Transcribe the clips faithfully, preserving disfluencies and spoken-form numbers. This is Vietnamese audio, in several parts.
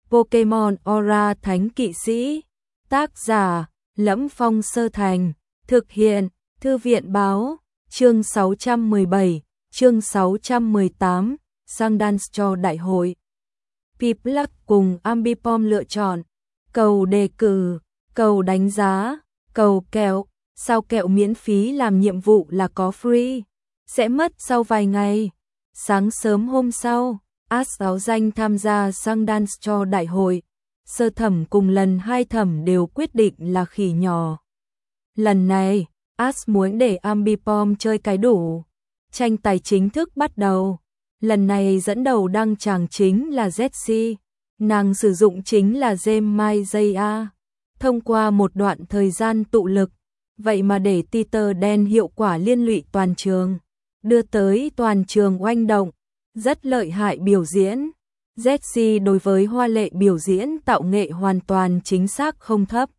Pokemon Aura Thánh Kỵ Sĩ. Tác giả: Lẫm Phong Sơ Thành. Thực hiện: Thư viện báo. Chương sáu trăm mười bảy, chương sáu trăm mười tám, sang dance cho đại hội. Piplup cùng Ambipom lựa chọn. Cầu đề cử, cầu đánh giá, cầu kẹo. Sao kẹo miễn phí làm nhiệm vụ là có free. Sẽ mất sau vài ngày. Sáng sớm hôm sau, Ash áo danh tham gia sang dance cho đại hội. Sơ thẩm cùng lần hai thẩm đều quyết định là khỉ nhỏ. Lần này, Ash muốn để Ambipom chơi cái đủ. Tranh tài chính thức bắt đầu. Lần này dẫn đầu đăng tràng chính là Jessie. Nàng sử dụng chính là Gem Mai Jaya. Thông qua một đoạn thời gian tụ lực, vậy mà để Titer đen hiệu quả liên lụy toàn trường, đưa tới toàn trường oanh động, rất lợi hại biểu diễn. Jessie đối với hoa lệ biểu diễn tạo nghệ hoàn toàn chính xác không thấp.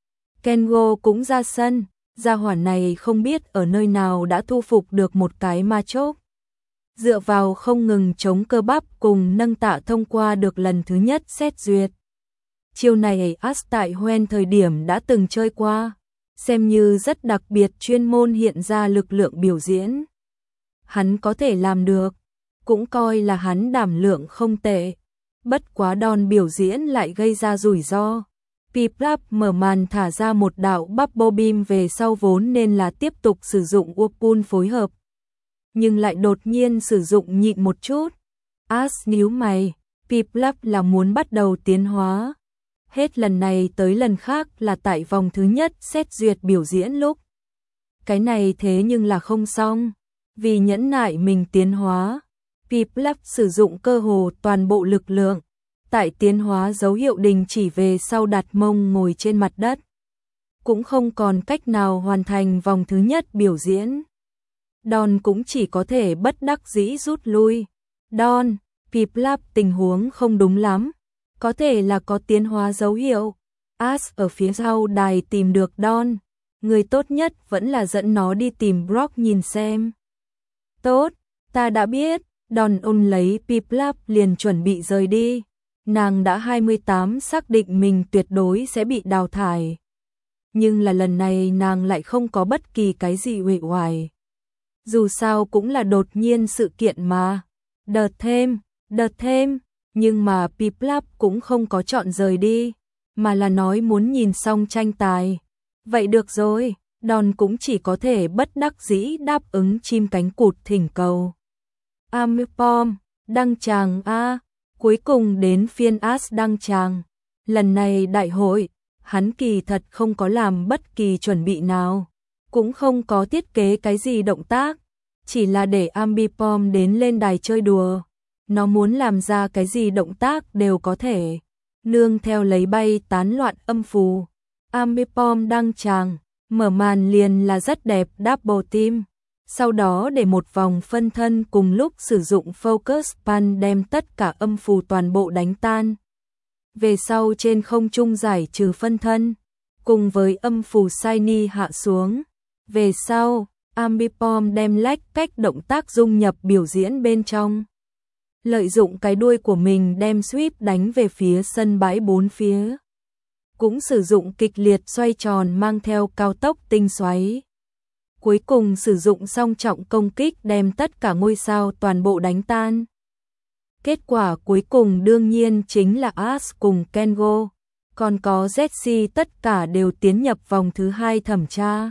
Kengo cũng ra sân, gia hỏa này không biết ở nơi nào đã thu phục được một cái ma chốc. Dựa vào không ngừng chống cơ bắp cùng nâng tạ thông qua được lần thứ nhất xét duyệt. Chiêu này Ash tại Hoenn thời điểm đã từng chơi qua, xem như rất đặc biệt, chuyên môn hiện ra lực lượng biểu diễn. Hắn có thể làm được, cũng coi là hắn đảm lượng không tệ. Bất quá đòn biểu diễn lại gây ra rủi ro. Piplup mở màn thả ra một đạo Bubble Beam về sau, vốn nên là tiếp tục sử dụng Whirlpool phối hợp, nhưng lại đột nhiên sử dụng nhịn một chút. Ash nhíu mày, Piplup là muốn bắt đầu tiến hóa. Hết lần này tới lần khác là tại vòng thứ nhất xét duyệt biểu diễn lúc. Cái này thế nhưng là không xong. Vì nhẫn nại mình tiến hóa, Piplup sử dụng cơ hồ toàn bộ lực lượng. Tại tiến hóa dấu hiệu đình chỉ về sau đặt mông ngồi trên mặt đất. Cũng không còn cách nào hoàn thành vòng thứ nhất biểu diễn. Don cũng chỉ có thể bất đắc dĩ rút lui. Don, Piplup tình huống không đúng lắm. Có thể là có tiến hóa dấu hiệu. Ash ở phía sau đài tìm được Don. Người tốt nhất vẫn là dẫn nó đi tìm Brock nhìn xem. Tốt, ta đã biết. Don ôn lấy Piplup liền chuẩn bị rời đi. Nàng đã hai mươi tám, xác định mình tuyệt đối sẽ bị đào thải. Nhưng là lần này nàng lại không có bất kỳ cái gì uể oải. Dù sao cũng là đột nhiên sự kiện mà. Đợt thêm, đợt thêm. Nhưng mà Piplup cũng không có chọn rời đi, mà là nói muốn nhìn xong tranh tài. Vậy được rồi, Don cũng chỉ có thể bất đắc dĩ đáp ứng chim cánh cụt thỉnh cầu. Ambipom, đăng tràng a, cuối cùng đến phiên Ash đăng tràng. Lần này đại hội, hắn kỳ thật không có làm bất kỳ chuẩn bị nào, cũng không có thiết kế cái gì động tác, chỉ là để Ambipom đến lên đài chơi đùa. Nó muốn làm ra cái gì động tác đều có thể, nương theo lấy bay tán loạn âm phù. Ambipom đăng tràng, mở màn liền là rất đẹp double team. Sau đó để một vòng phân thân cùng lúc sử dụng focus pan đem tất cả âm phù toàn bộ đánh tan. Về sau trên không trung giải trừ phân thân, cùng với âm phù shiny hạ xuống. Về sau, Ambipom đem lách cách động tác dung nhập biểu diễn bên trong. Lợi dụng cái đuôi của mình đem sweep đánh về phía sân bãi bốn phía. Cũng sử dụng kịch liệt xoay tròn mang theo cao tốc tinh xoáy. Cuối cùng sử dụng song trọng công kích đem tất cả ngôi sao toàn bộ đánh tan. Kết quả cuối cùng đương nhiên chính là Ash cùng Kengo, còn có Jessie tất cả đều tiến nhập vòng thứ hai thẩm tra.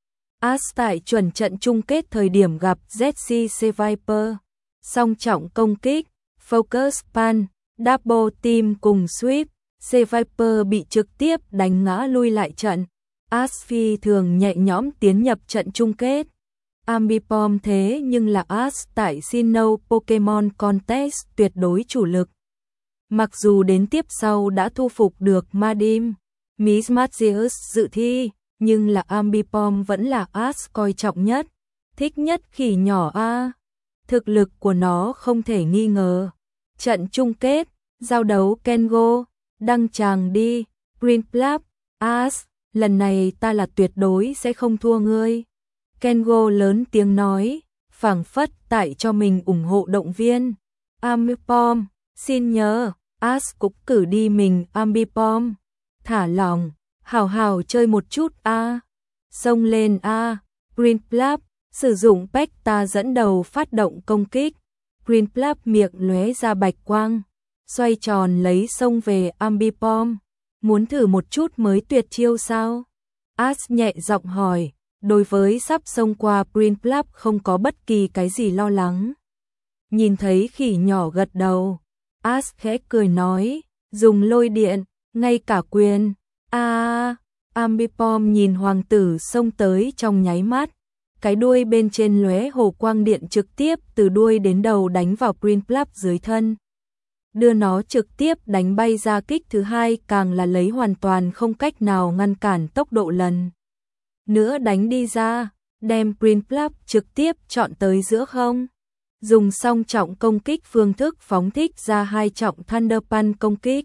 Ash tại chuẩn trận chung kết thời điểm gặp Jessie C-Viper. Song trọng công kích, focus pan, double team cùng sweep, C-Viper bị trực tiếp đánh ngã lui lại trận. Ash phi thường nhẹ nhõm tiến nhập trận chung kết. Ambipom thế nhưng là Ash tại Sinnoh Pokemon Contest tuyệt đối chủ lực. Mặc dù đến tiếp sau đã thu phục được Madim, Miss Magius dự thi, nhưng là Ambipom vẫn là Ash coi trọng nhất, thích nhất khỉ nhỏ a. Thực lực của nó không thể nghi ngờ. Trận chung kết, giao đấu Kengo, đăng tràng đi, Piplup, Ash, lần này ta là tuyệt đối sẽ không thua ngươi. Kengo lớn tiếng nói, phảng phất tại cho mình ủng hộ động viên. Ambipom, xin nhớ, Ash cũng cử đi mình Ambipom. Thả lòng, hào hào chơi một chút a. À. Xông lên a. À. Prinplup sử dụng Pecta dẫn đầu phát động công kích. Prinplup miệng lóe ra bạch quang, xoay tròn lấy xông về Ambipom. Muốn thử một chút mới tuyệt chiêu sao? Ash nhẹ giọng hỏi, đối với sắp xông qua Prinplup không có bất kỳ cái gì lo lắng. Nhìn thấy khỉ nhỏ gật đầu, Ash khẽ cười nói, dùng lôi điện, ngay cả quyền. A, à, Ambipom nhìn hoàng tử xông tới trong nháy mắt, cái đuôi bên trên lóe hồ quang điện trực tiếp từ đuôi đến đầu đánh vào Prinplup dưới thân, đưa nó trực tiếp đánh bay ra. Kích thứ hai càng là lấy hoàn toàn không cách nào ngăn cản tốc độ lần nữa đánh đi ra, đem Prinplup trực tiếp chọn tới giữa không. Dùng song trọng công kích phương thức phóng thích ra hai trọng Thunder Punch công kích.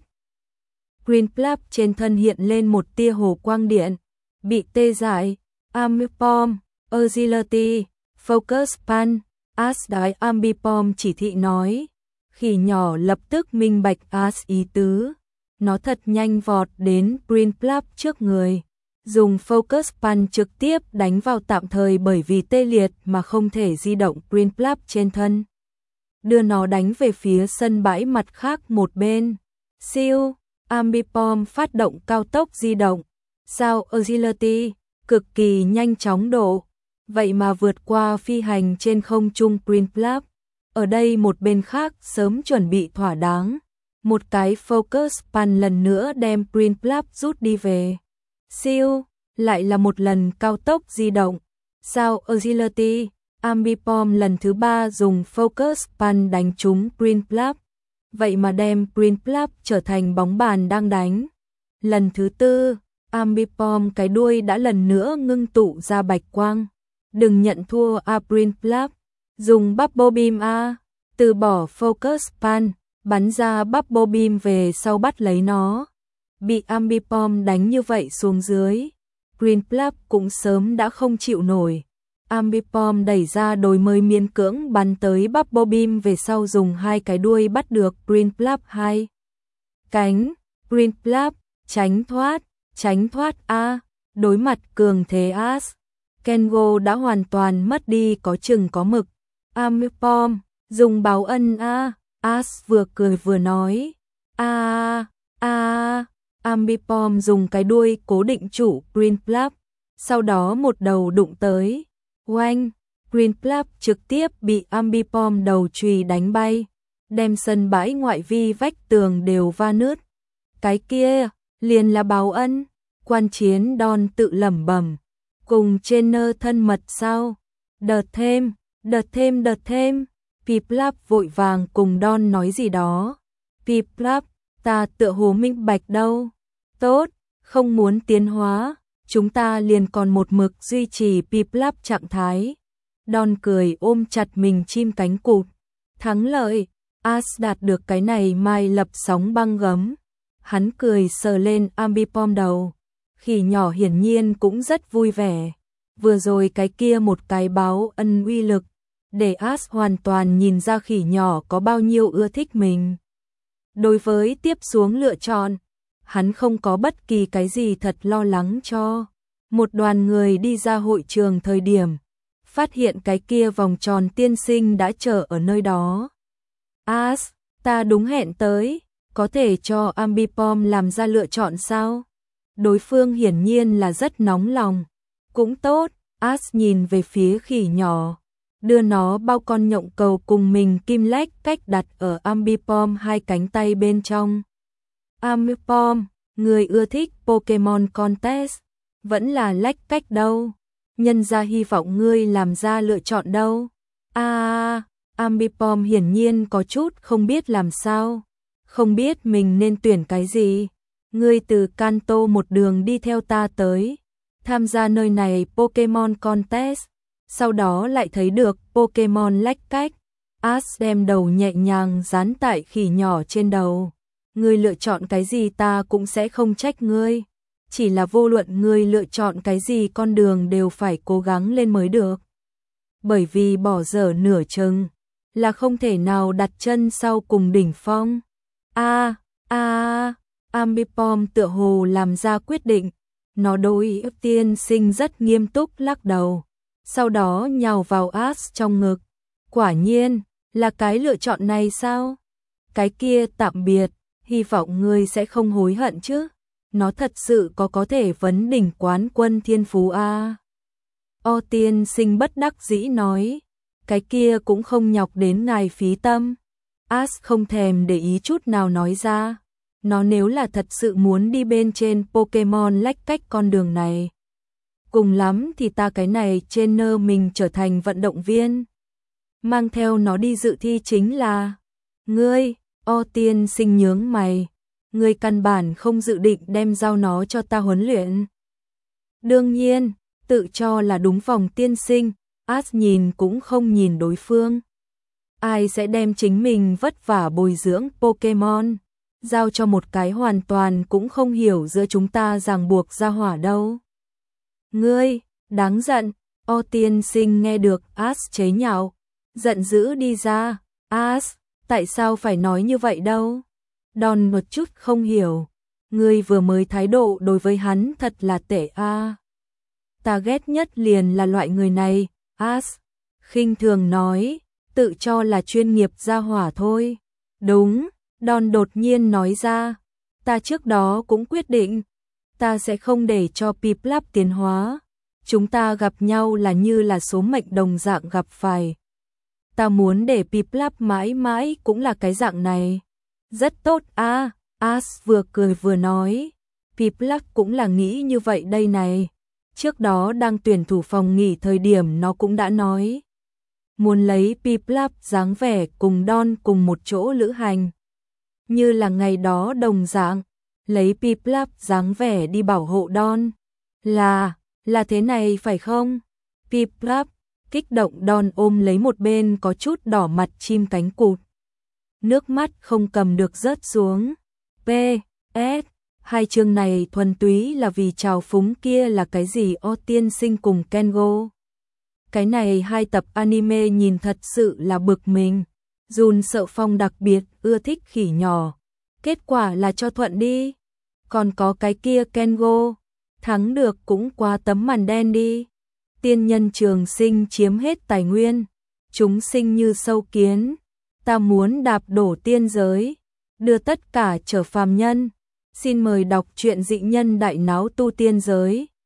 Prinplup trên thân hiện lên một tia hồ quang điện, bị tê dại. Ambipom, Agility, Focus Punch, Ash đái Ambipom chỉ thị nói. Khỉ nhỏ lập tức minh bạch Ash ý tứ. Nó thật nhanh vọt đến Prinplup trước người, dùng Focus Punch trực tiếp đánh vào tạm thời bởi vì tê liệt mà không thể di động Prinplup trên thân, đưa nó đánh về phía sân bãi mặt khác một bên. Siêu, Ambipom phát động cao tốc di động, sao Agility, cực kỳ nhanh chóng độ, vậy mà vượt qua phi hành trên không trung Prinplup. Ở đây một bên khác sớm chuẩn bị thỏa đáng, một cái Focus Punch lần nữa đem Prinplup rút đi về. Siêu, lại là một lần cao tốc di động, sao Agility, Ambipom lần thứ ba dùng Focus Punch đánh trúng Prinplup, vậy mà đem Prinplup trở thành bóng bàn đang đánh. Lần thứ tư, Ambipom cái đuôi đã lần nữa ngưng tụ ra bạch quang. Đừng nhận thua a Prinplup, dùng Bubble Beam a, từ bỏ Focus Punch, bắn ra Bubble Beam về sau bắt lấy nó. Bị Ambipom đánh như vậy xuống dưới, Prinplup cũng sớm đã không chịu nổi. Ambipom đẩy ra đồi mới miễn cưỡng bắn tới Bubble Beam về sau dùng hai cái đuôi bắt được Prinplup hai cánh. Prinplup tránh thoát, tránh thoát a. Đối mặt cường thế Ash, Kengo đã hoàn toàn mất đi có chừng có mực. Ambipom dùng báo ân a. Ash vừa cười vừa nói, a a. Ambipom dùng cái đuôi cố định trụ Prinplup, sau đó một đầu đụng tới. Oanh, Prinplup trực tiếp bị Ambipom đầu chùy đánh bay, đem sân bãi ngoại vi vách tường đều va nứt. Cái kia, liền là báo ân. Quan chiến Don tự lẩm bẩm, cùng trainer thân mật sao? Đợt thêm, đợt thêm, đợt thêm. Piplup vội vàng cùng Don nói gì đó. Piplup, ta tựa hồ minh bạch đâu. Tốt, không muốn tiến hóa, chúng ta liền còn một mực duy trì Piplup trạng thái. Don cười ôm chặt mình chim cánh cụt. Thắng lợi, Ash đạt được cái này mai lập sóng băng gấm. Hắn cười sờ lên Ambipom đầu. Khỉ nhỏ hiển nhiên cũng rất vui vẻ. Vừa rồi cái kia một cái báo ân uy lực, để Ash hoàn toàn nhìn ra khỉ nhỏ có bao nhiêu ưa thích mình. Đối với tiếp xuống lựa chọn, hắn không có bất kỳ cái gì thật lo lắng cho. Một đoàn người đi ra hội trường thời điểm, phát hiện cái kia vòng tròn tiên sinh đã chờ ở nơi đó. Ash, ta đúng hẹn tới, có thể cho Ambipom làm ra lựa chọn sao? Đối phương hiển nhiên là rất nóng lòng. Cũng tốt, Ash nhìn về phía khỉ nhỏ, đưa nó bao con nhộng cầu cùng mình kim lách cách đặt ở Ambipom hai cánh tay bên trong. Ambipom, người ưa thích Pokemon Contest, vẫn là lách cách đâu? Nhân ra hy vọng ngươi làm ra lựa chọn đâu? A, à, Ambipom hiển nhiên có chút không biết làm sao, không biết mình nên tuyển cái gì. Ngươi từ Kanto một đường đi theo ta tới, tham gia nơi này Pokemon Contest, sau đó lại thấy được Pokemon lách cách. Ash đem đầu nhẹ nhàng dán tại khỉ nhỏ trên đầu. Ngươi lựa chọn cái gì ta cũng sẽ không trách ngươi. Chỉ là vô luận ngươi lựa chọn cái gì con đường đều phải cố gắng lên mới được. Bởi vì bỏ dở nửa chừng là không thể nào đặt chân sau cùng đỉnh phong. A, A, Ambipom tựa hồ làm ra quyết định, nó đối tiên sinh rất nghiêm túc lắc đầu, sau đó nhào vào As trong ngực. Quả nhiên, là cái lựa chọn này sao? Cái kia tạm biệt, hy vọng ngươi sẽ không hối hận chứ. Nó thật sự có có thể vấn đỉnh quán quân thiên phú a. O tiên sinh bất đắc dĩ nói, cái kia cũng không nhọc đến ngài phí tâm. As không thèm để ý chút nào nói ra, nó nếu là thật sự muốn đi bên trên Pokemon lách cách con đường này, cùng lắm thì ta cái này trên nơ mình trở thành vận động viên, mang theo nó đi dự thi chính là. Ngươi, O tiên sinh nhướng mày, ngươi căn bản không dự định đem giao nó cho ta huấn luyện. Đương nhiên, tự cho là đúng vòng tiên sinh, As nhìn cũng không nhìn đối phương. Ai sẽ đem chính mình vất vả bồi dưỡng Pokemon, giao cho một cái hoàn toàn cũng không hiểu giữa chúng ta ràng buộc ra hỏa đâu. Ngươi, đáng giận, O tiên sinh nghe được As chế nhạo, giận dữ đi ra. As, tại sao phải nói như vậy đâu? Đòn một chút không hiểu, ngươi vừa mới thái độ đối với hắn thật là tệ a. À. Ta ghét nhất liền là loại người này. As khinh thường nói, tự cho là chuyên nghiệp ra hỏa thôi. Đúng, Đòn đột nhiên nói ra, ta trước đó cũng quyết định, ta sẽ không để cho Piplup tiến hóa. Chúng ta gặp nhau là như là số mệnh đồng dạng gặp phải. Ta muốn để Piplup mãi mãi cũng là cái dạng này. Rất tốt a. À, As vừa cười vừa nói, Piplup cũng là nghĩ như vậy đây này. Trước đó đang tuyển thủ phòng nghỉ thời điểm nó cũng đã nói, muốn lấy Piplup dáng vẻ cùng Don cùng một chỗ lữ hành. Như là ngày đó đồng dạng, lấy Piplup dáng vẻ đi bảo hộ Don. Là, là thế này phải không? Piplup, kích động Don ôm lấy một bên có chút đỏ mặt chim cánh cụt. Nước mắt không cầm được rớt xuống. P. S. Hai chương này thuần túy là vì trào phúng kia là cái gì O tiên sinh cùng Kengo. Cái này hai tập anime nhìn thật sự là bực mình. Jun Sợ Phong đặc biệt ưa thích khỉ nhỏ. Kết quả là cho thuận đi. Còn có cái kia Kengo, thắng được cũng qua tấm màn đen đi. Tiên nhân trường sinh chiếm hết tài nguyên. Chúng sinh như sâu kiến. Ta muốn đạp đổ tiên giới, đưa tất cả trở phàm nhân. Xin mời đọc truyện Dị Nhân Đại Náo Tu Tiên Giới.